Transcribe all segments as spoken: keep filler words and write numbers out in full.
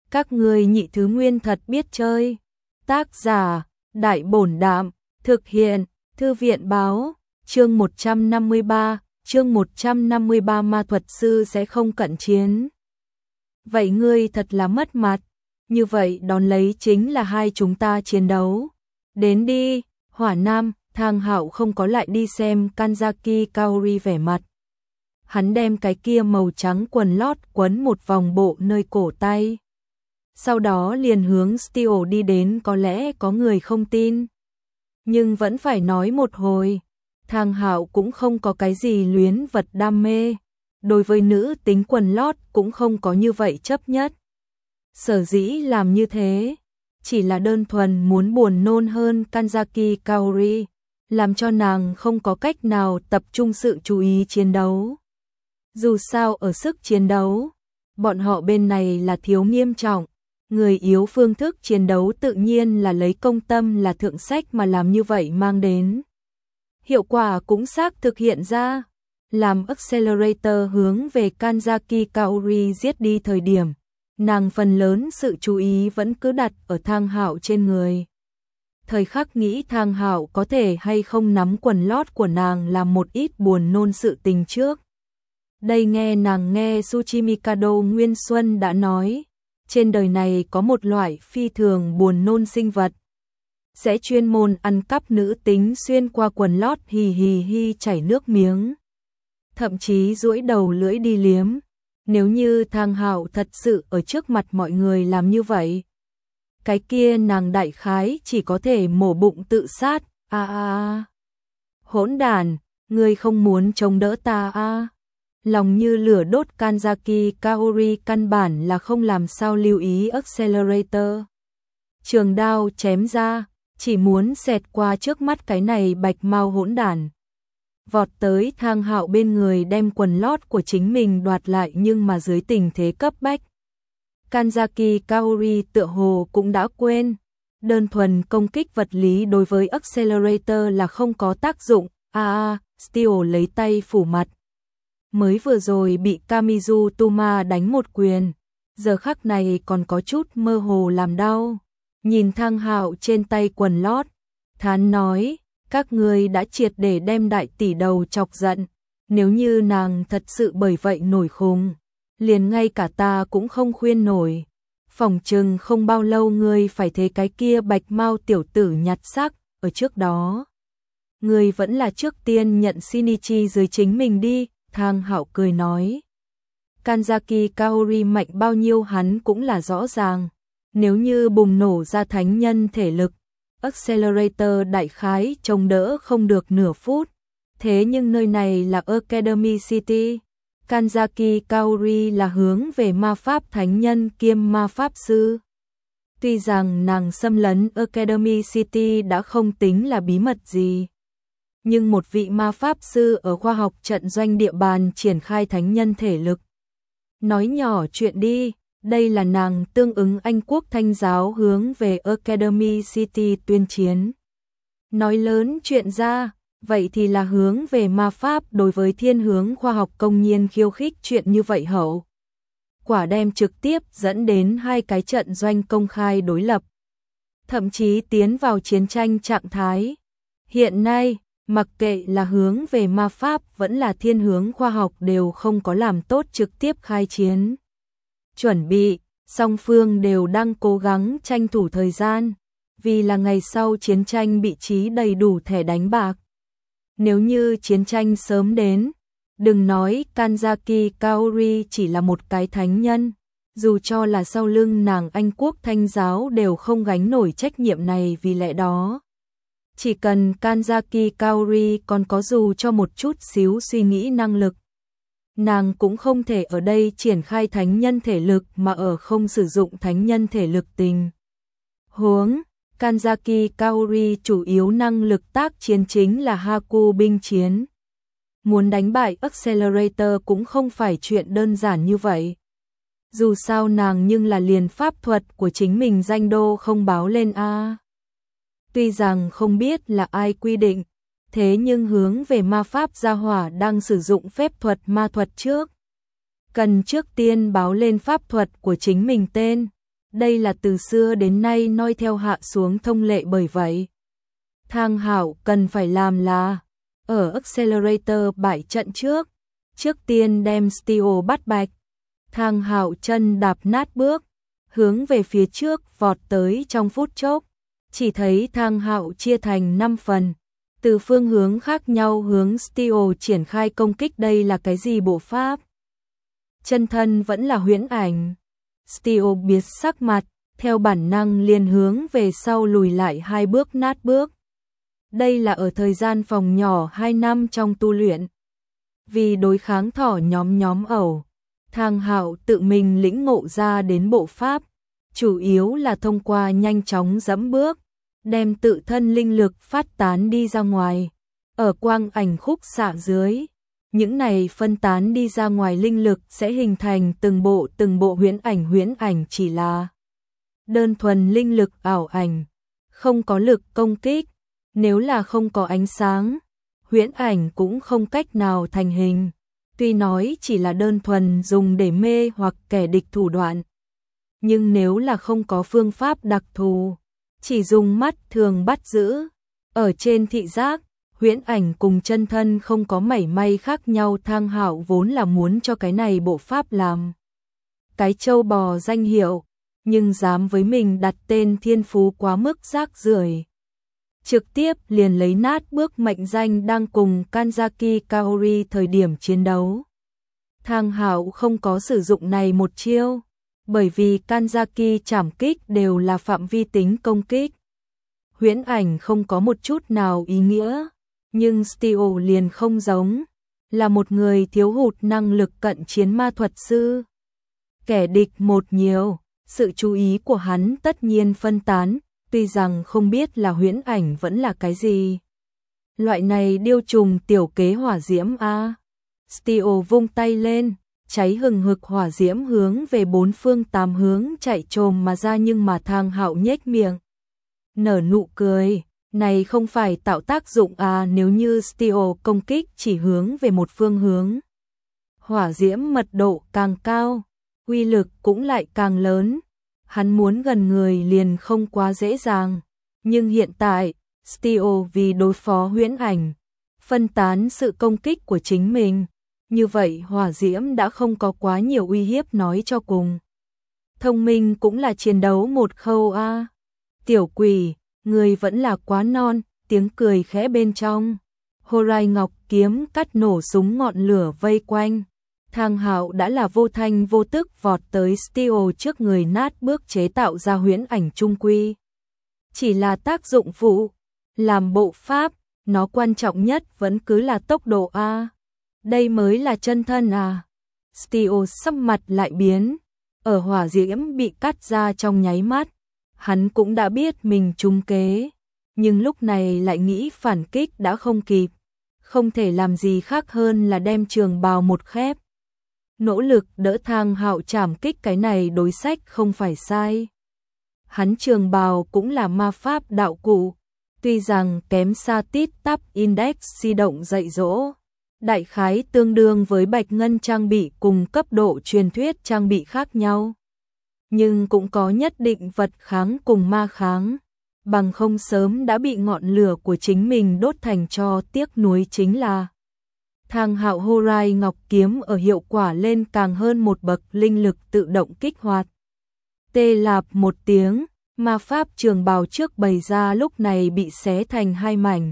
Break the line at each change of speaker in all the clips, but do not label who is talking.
Các ngươi nhị thứ nguyên thật biết chơi. Tác giả, Đại Bổn Đạm, thực hiện, Thư viện Báo, chương một trăm năm mươi ba, chương một trăm năm mươi ba ma thuật sư sẽ không cận chiến. Vậy ngươi thật là mất mặt, như vậy đón lấy chính là hai chúng ta chiến đấu. Đến đi, Hỏa Nam. Thang Hạo không có lại đi xem Kanzaki Kaori vẻ mặt. Hắn đem cái kia màu trắng quần lót quấn một vòng bộ nơi cổ tay. Sau đó liền hướng Steel đi đến, có lẽ có người không tin. Nhưng vẫn phải nói một hồi. Thang Hạo cũng không có cái gì luyến vật đam mê. Đối với nữ tính quần lót cũng không có như vậy chấp nhất. Sở dĩ làm như thế, chỉ là đơn thuần muốn buồn nôn hơn Kanzaki Kaori, làm cho nàng không có cách nào tập trung sự chú ý chiến đấu. Dù sao ở sức chiến đấu, bọn họ bên này là thiếu nghiêm trọng, người yếu phương thức chiến đấu tự nhiên là lấy công tâm là thượng sách mà làm như vậy mang đến. Hiệu quả cũng xác thực hiện ra, làm Accelerator hướng về Kanzaki Kaori giết đi thời điểm, nàng phần lớn sự chú ý vẫn cứ đặt ở Thang Hạo trên người. Thời khắc nghĩ Thang Hạo có thể hay không nắm quần lót của nàng làm một ít buồn nôn sự tình trước. Đây nghe nàng nghe Tsuchimikado Nguyên Xuân đã nói, trên đời này có một loại phi thường buồn nôn sinh vật. Sẽ chuyên môn ăn cắp nữ tính xuyên qua quần lót hì hì hi chảy nước miếng. Thậm chí duỗi đầu lưỡi đi liếm. Nếu như Thang Hạo thật sự ở trước mặt mọi người làm như vậy, cái kia nàng đại khái chỉ có thể mổ bụng tự sát. A a a. Hỗn đản, ngươi không muốn chống đỡ ta a. À. Lòng như lửa đốt Kanzaki Kaori căn bản là không làm sao lưu ý Accelerator. Trường đao chém ra, chỉ muốn xẹt qua trước mắt cái này bạch mau hỗn đản. Vọt tới Thang Hạo bên người đem quần lót của chính mình đoạt lại, nhưng mà dưới tình thế cấp bách. Kanzaki Kaori tựa hồ cũng đã quên, đơn thuần công kích vật lý đối với Accelerator là không có tác dụng. A a, Steel lấy tay phủ mặt. Mới vừa rồi bị Kamizu Tuma đánh một quyền, giờ khắc này còn có chút mơ hồ làm đau. Nhìn Thang Hạo trên tay quần lót, thán nói, các ngươi đã triệt để đem đại tỷ đầu chọc giận, nếu như nàng thật sự bởi vậy nổi khùng, liền ngay cả ta cũng không khuyên nổi. Phỏng chừng không bao lâu ngươi phải thấy cái kia bạch mau tiểu tử nhặt xác, ở trước đó. Ngươi vẫn là trước tiên nhận Shinichi dưới chính mình đi, Thang Hạo cười nói. Kanzaki Kaori mạnh bao nhiêu hắn cũng là rõ ràng, nếu như bùng nổ ra thánh nhân thể lực, Accelerator đại khái chống đỡ không được nửa phút. Thế nhưng nơi này là Academy City, Kanzaki Kaori là hướng về ma pháp thánh nhân kiêm ma pháp sư. Tuy rằng nàng xâm lấn Academy City đã không tính là bí mật gì, nhưng một vị ma pháp sư ở khoa học trận doanh địa bàn triển khai thánh nhân thể lực. Nói nhỏ chuyện đi, đây là nàng tương ứng Anh quốc Thanh giáo hướng về Academy City tuyên chiến. Nói lớn chuyện ra, vậy thì là hướng về ma pháp đối với thiên hướng khoa học công nhiên khiêu khích chuyện như vậy hậu. Quả đem trực tiếp dẫn đến hai cái trận doanh công khai đối lập. Thậm chí tiến vào chiến tranh trạng thái. Hiện nay, mặc kệ là hướng về ma pháp vẫn là thiên hướng khoa học đều không có làm tốt trực tiếp khai chiến. Chuẩn bị, song phương đều đang cố gắng tranh thủ thời gian, vì là ngày sau chiến tranh bị trí đầy đủ thẻ đánh bạc. Nếu như chiến tranh sớm đến, đừng nói Kanzaki Kaori chỉ là một cái thánh nhân, dù cho là sau lưng nàng Anh quốc Thanh giáo đều không gánh nổi trách nhiệm này, vì lẽ đó. Chỉ cần Kanzaki Kaori còn có dù cho một chút xíu suy nghĩ năng lực, nàng cũng không thể ở đây triển khai thánh nhân thể lực mà ở không sử dụng thánh nhân thể lực tình huống. Kanzaki Kaori chủ yếu năng lực tác chiến chính là Haku binh chiến. Muốn đánh bại Accelerator cũng không phải chuyện đơn giản như vậy. Dù sao nàng nhưng là liền pháp thuật của chính mình danh đô không báo lên a. Tuy rằng không biết là ai quy định, thế nhưng hướng về ma pháp gia hỏa đang sử dụng phép thuật ma thuật trước, cần trước tiên báo lên pháp thuật của chính mình tên. Đây là từ xưa đến nay noi theo hạ xuống thông lệ, bởi vậy Thang Hạo cần phải làm là ở Accelerator bại trận trước, trước tiên đem Steel bắt bạch. Thang Hạo chân đạp nát bước, hướng về phía trước vọt tới trong phút chốc, chỉ thấy Thang Hạo chia thành năm phần, từ phương hướng khác nhau hướng Steel triển khai công kích. Đây là cái gì bộ pháp? Chân thân vẫn là huyễn ảnh. Steel biến sắc mặt, theo bản năng liền hướng về sau lùi lại hai bước nát bước. Đây là ở thời gian phòng nhỏ hai năm trong tu luyện. Vì đối kháng thỏ nhóm nhóm ẩu, Thang Hạo tự mình lĩnh ngộ ra đến bộ pháp, chủ yếu là thông qua nhanh chóng dẫm bước, đem tự thân linh lực phát tán đi ra ngoài. Ở quang ảnh khúc xạ dưới, những này phân tán đi ra ngoài linh lực sẽ hình thành từng bộ từng bộ huyễn ảnh. Huyễn ảnh chỉ là đơn thuần linh lực ảo ảnh, không có lực công kích. Nếu là không có ánh sáng, huyễn ảnh cũng không cách nào thành hình. Tuy nói chỉ là đơn thuần dùng để mê hoặc kẻ địch thủ đoạn, nhưng nếu là không có phương pháp đặc thù, chỉ dùng mắt thường bắt giữ, ở trên thị giác, huyễn ảnh cùng chân thân không có mảy may khác nhau. Thang Hạo vốn là muốn cho cái này bộ pháp làm cái trâu bò danh hiệu, nhưng dám với mình đặt tên thiên phú quá mức rác rưởi, trực tiếp liền lấy nát bước mệnh danh đang cùng Kanzaki Kaori thời điểm chiến đấu. Thang Hạo không có sử dụng này một chiêu, bởi vì Kanzaki trảm kích đều là phạm vi tính công kích. Huyễn ảnh không có một chút nào ý nghĩa, nhưng Steel liền không giống, là một người thiếu hụt năng lực cận chiến ma thuật sư. Kẻ địch một nhiều, sự chú ý của hắn tất nhiên phân tán, tuy rằng không biết là huyễn ảnh vẫn là cái gì. Loại này điêu trùng tiểu kế hỏa diễm a. Steel vung tay lên, cháy hừng hực hỏa diễm hướng về bốn phương tám hướng chạy trồm mà ra, nhưng mà Thang Hạo nhếch miệng, nở nụ cười, này không phải tạo tác dụng à? Nếu như Steel công kích chỉ hướng về một phương hướng, hỏa diễm mật độ càng cao, uy lực cũng lại càng lớn. Hắn muốn gần người liền không quá dễ dàng, nhưng hiện tại, Steel vì đối phó huyễn ảnh, phân tán sự công kích của chính mình, như vậy hỏa diễm đã không có quá nhiều uy hiếp. Nói cho cùng, thông minh cũng là chiến đấu một khâu a. À. Tiểu quỷ, người vẫn là quá non. Tiếng cười khẽ bên trong, Horai Ngọc kiếm cắt nổ súng ngọn lửa vây quanh. Thang Hạo đã là vô thanh vô tức vọt tới Steel trước người, nát bước chế tạo ra huyễn ảnh trung quy chỉ là tác dụng phụ, làm bộ pháp, nó quan trọng nhất vẫn cứ là tốc độ a. Đây mới là chân thân à? Steel sắc mặt lại biến, ở hỏa diễm bị cắt ra trong nháy mắt, hắn cũng đã biết mình trúng kế, nhưng lúc này lại nghĩ phản kích đã không kịp, không thể làm gì khác hơn là đem trường bào một khép, nỗ lực đỡ Thang Hạo trảm kích. Cái này đối sách không phải sai. Hắn trường bào cũng là ma pháp đạo cụ, tuy rằng kém xa tít tắp index di động dạy dỗ, đại khái tương đương với bạch ngân trang bị cùng cấp độ truyền thuyết trang bị khác nhau, nhưng cũng có nhất định vật kháng cùng ma kháng, bằng không sớm đã bị ngọn lửa của chính mình đốt thành tro. Tiếc nuối chính là Thang Hạo Horai Ngọc kiếm ở hiệu quả lên càng hơn một bậc, linh lực tự động kích hoạt. Tê lạp một tiếng, ma pháp trường bào trước bày ra lúc này bị xé thành hai mảnh.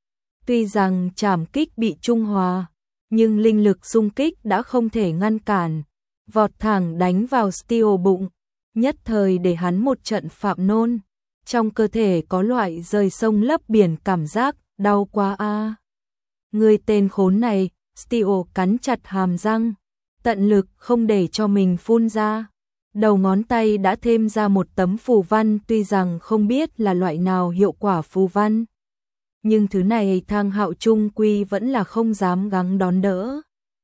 Tuy rằng trảm kích bị trung hòa, nhưng linh lực xung kích đã không thể ngăn cản, vọt thẳng đánh vào Steel bụng, nhất thời để hắn một trận phạm nôn, trong cơ thể có loại rời sông lấp biển cảm giác, đau quá a. À. Người tên khốn này, Steel cắn chặt hàm răng, tận lực không để cho mình phun ra. Đầu ngón tay đã thêm ra một tấm phù văn, tuy rằng không biết là loại nào hiệu quả phù văn, nhưng thứ này Thang Hạo trung quy vẫn là không dám gắng đón đỡ.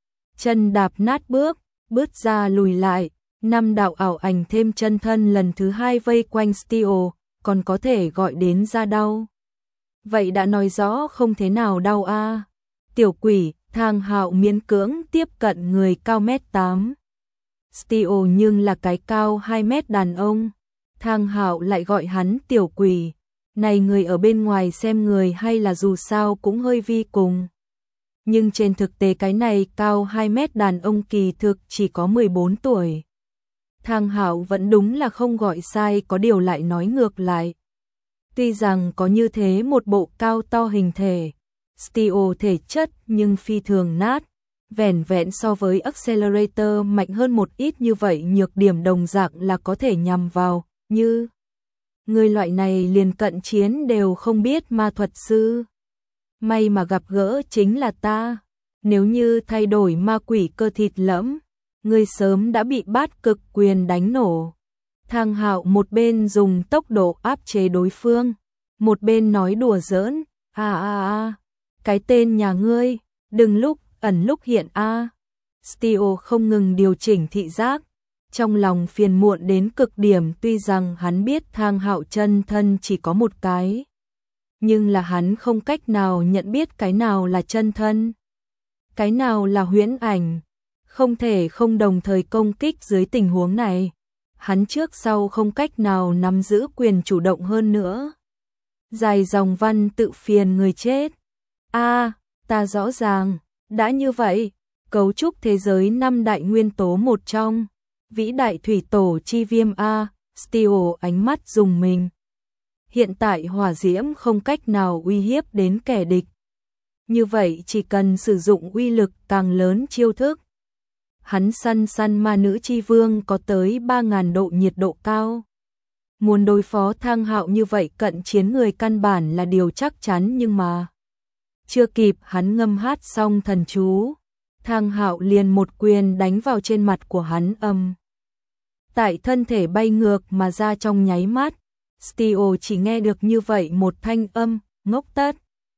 Chân đạp nát bước, bước ra lùi lại, năm đạo ảo ảnh thêm chân thân lần thứ hai vây quanh Steel, còn có thể gọi đến ra đau. Vậy đã nói rõ không thế nào đau a. À. Tiểu quỷ, Thang Hạo miễn cưỡng tiếp cận người cao mét tám. Steel nhưng là cái cao hai mét đàn ông, Thang Hạo lại gọi hắn tiểu quỷ. Này người ở bên ngoài xem người hay là dù sao cũng hơi vi cùng. Nhưng trên thực tế cái này cao hai mét đàn ông kỳ thực chỉ có mười bốn tuổi. Thang Hạo vẫn đúng là không gọi sai, có điều lại nói ngược lại. Tuy rằng có như thế một bộ cao to hình thể, steel thể chất nhưng phi thường nát, vẻn vẹn so với Accelerator mạnh hơn một ít như vậy, nhược điểm đồng dạng là có thể nhằm vào, như người loại này liền cận chiến đều không biết ma thuật sư. May mà gặp gỡ chính là ta, nếu như thay đổi ma quỷ cơ thịt lẫm, ngươi sớm đã bị bát cực quyền đánh nổ. Thang Hạo một bên dùng tốc độ áp chế đối phương, một bên nói đùa giỡn, a a a, cái tên nhà ngươi, đừng lúc ẩn lúc hiện a. À. Steel không ngừng điều chỉnh thị giác, trong lòng phiền muộn đến cực điểm, tuy rằng hắn biết Thang Hạo chân thân chỉ có một cái, nhưng là hắn không cách nào nhận biết cái nào là chân thân, cái nào là huyễn ảnh, không thể không đồng thời công kích dưới tình huống này. Hắn trước sau không cách nào nắm giữ quyền chủ động hơn nữa. Dài dòng văn tự phiền người chết. A, à, ta rõ ràng, đã như vậy, cấu trúc thế giới năm đại nguyên tố một trong, vĩ đại thủy tổ chi viêm A, Steel ánh mắt dùng mình. Hiện tại hỏa diễm không cách nào uy hiếp đến kẻ địch. Như vậy chỉ cần sử dụng uy lực càng lớn chiêu thức. Hắn săn săn ma nữ chi vương có tới ba nghìn độ nhiệt độ cao. Muốn đối phó Thang Hạo như vậy cận chiến người căn bản là điều chắc chắn, nhưng mà chưa kịp hắn ngâm hát xong thần chú, Thang Hạo liền một quyền đánh vào trên mặt của hắn, âm. Tại thân thể bay ngược mà ra trong nháy mắt, Steel chỉ nghe được như vậy một thanh âm, ngốc tất.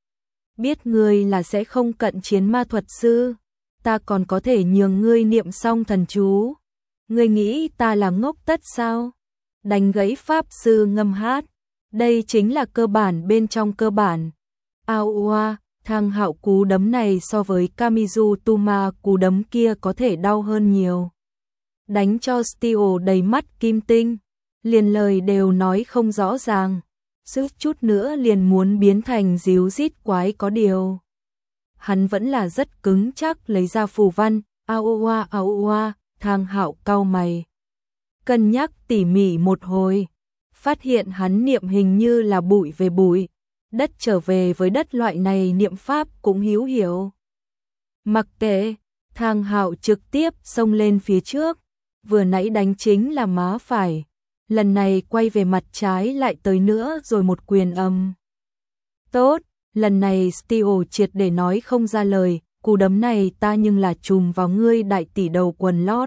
Biết ngươi là sẽ không cận chiến ma thuật sư, ta còn có thể nhường ngươi niệm xong thần chú. Ngươi nghĩ ta là ngốc tất sao? Đánh gãy pháp sư ngâm hát. Đây chính là cơ bản bên trong cơ bản. Ao oa, Thang Hạo cú đấm này so với Kamizu Tuma cú đấm kia có thể đau hơn nhiều. Đánh cho Steel đầy mắt kim tinh, liền lời đều nói không rõ ràng. Sức chút nữa liền muốn biến thành díu dít quái, có điều hắn vẫn là rất cứng chắc lấy ra phù văn, ao oa ao oa. Thang Hạo cau mày, cân nhắc tỉ mỉ một hồi, phát hiện hắn niệm hình như là bụi về bụi, đất trở về với đất, loại này niệm pháp cũng hữu hiểu. Mặc kệ, Thang Hạo trực tiếp xông lên phía trước, vừa nãy đánh chính là má phải, lần này quay về mặt trái lại tới nữa rồi một quyền âm. Tốt, lần này Steel triệt để nói không ra lời, cú đấm này ta nhưng là trùm vào ngươi đại tỷ đầu quần lót.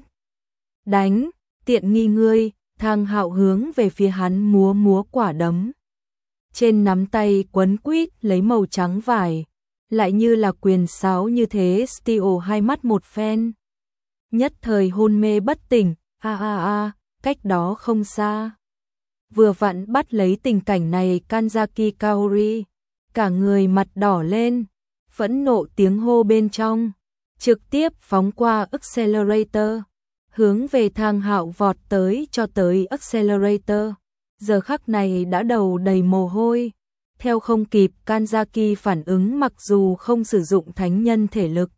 Đánh, tiện nghi ngươi. Thang Hạo hướng về phía hắn múa múa quả đấm. Trên nắm tay quấn quýt lấy màu trắng vải, lại như là quyền sáo như thế. Steel hai mắt một phen, nhất thời hôn mê bất tỉnh. A a a, cách đó không xa, vừa vặn bắt lấy tình cảnh này Kanzaki Kaori, cả người mặt đỏ lên, phẫn nộ tiếng hô bên trong, trực tiếp phóng qua Accelerator, hướng về Thang Hạo vọt tới cho tới Accelerator. Giờ khắc này đã đầu đầy mồ hôi, theo không kịp Kanzaki phản ứng, mặc dù không sử dụng thánh nhân thể lực,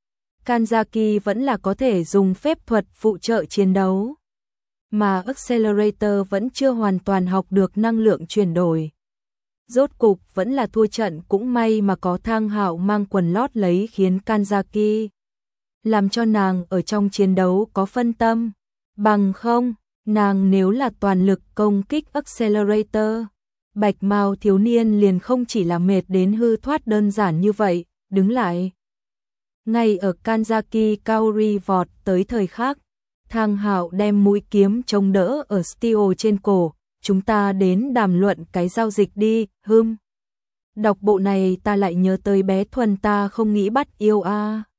Kanzaki vẫn là có thể dùng phép thuật phụ trợ chiến đấu. Mà Accelerator vẫn chưa hoàn toàn học được năng lượng chuyển đổi. Rốt cục vẫn là thua trận, cũng may mà có Thang Hạo mang quần lót lấy khiến Kanzaki làm cho nàng ở trong chiến đấu có phân tâm. Bằng không, nàng nếu là toàn lực công kích Accelerator, bạch mao thiếu niên liền không chỉ là mệt đến hư thoát đơn giản như vậy. Đứng lại, ngay ở Kanzaki Kaori vọt tới thời khắc, Thang Hạo đem mũi kiếm chống đỡ ở Steel trên cổ. Chúng ta đến đàm luận cái giao dịch đi. Hừm. Đọc bộ này ta lại nhớ tới bé Thuần, ta không nghĩ bắt yêu a. À.